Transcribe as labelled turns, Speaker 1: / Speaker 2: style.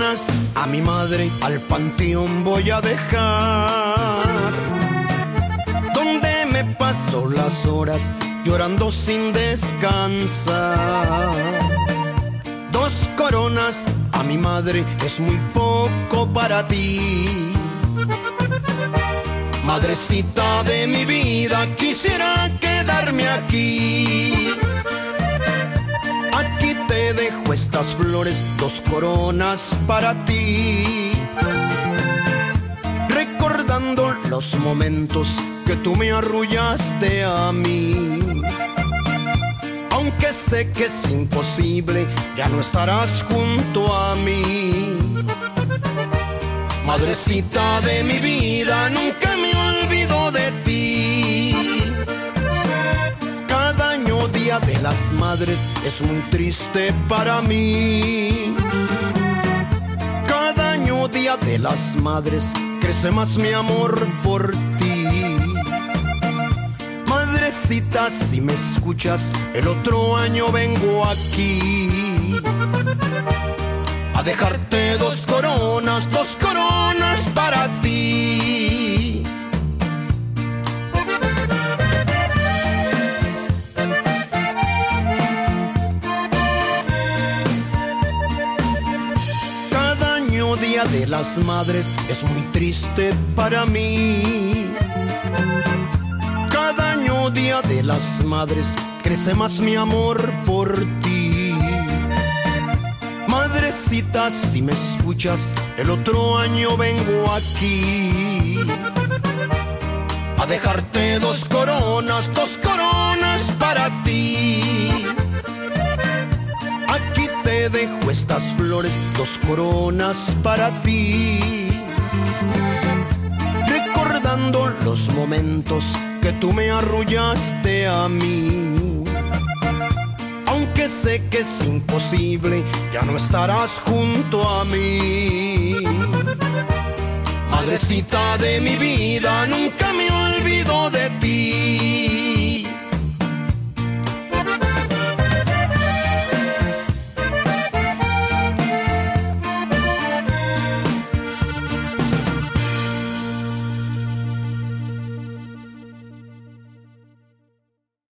Speaker 1: coronas a mi madre al panteón voy a dejar, donde me paso las horas llorando sin descansar. 2 coronas a mi madre es muy poco para ti. Madrecita de mi vida, quisiera quedarme aquí. Aquí te dejo estas flores, 2 coronas para ti. Recordando los momentos que tú me arrullaste a mí. Aunque sé que es imposible, ya no estarás junto a mí. Madrecita de mi vida, nunca me olvido de ti. Cada año, Día de las Madres, es muy triste para mí. Cada año, Día de las Madres, crece más mi amor por ti. Madrecita, si me escuchas, el otro año vengo aquí a dejarte 2 coronas, 2 coronas para ti. Cada año, Día de las Madres, es muy triste para mí. Cada año, Día de las Madres, crece más mi amor por ti. Madrecita, si me escuchas, el otro año vengo aquí a dejarte 2 coronas, 2 coronas para ti. Aquí te dejo estas flores, 2 coronas para ti. Recordando los momentos que tú me arrullaste a mí. Aunque sé que es imposible, ya no estarás junto a mí. Madrecita de mi vida, nunca me olvido de ti.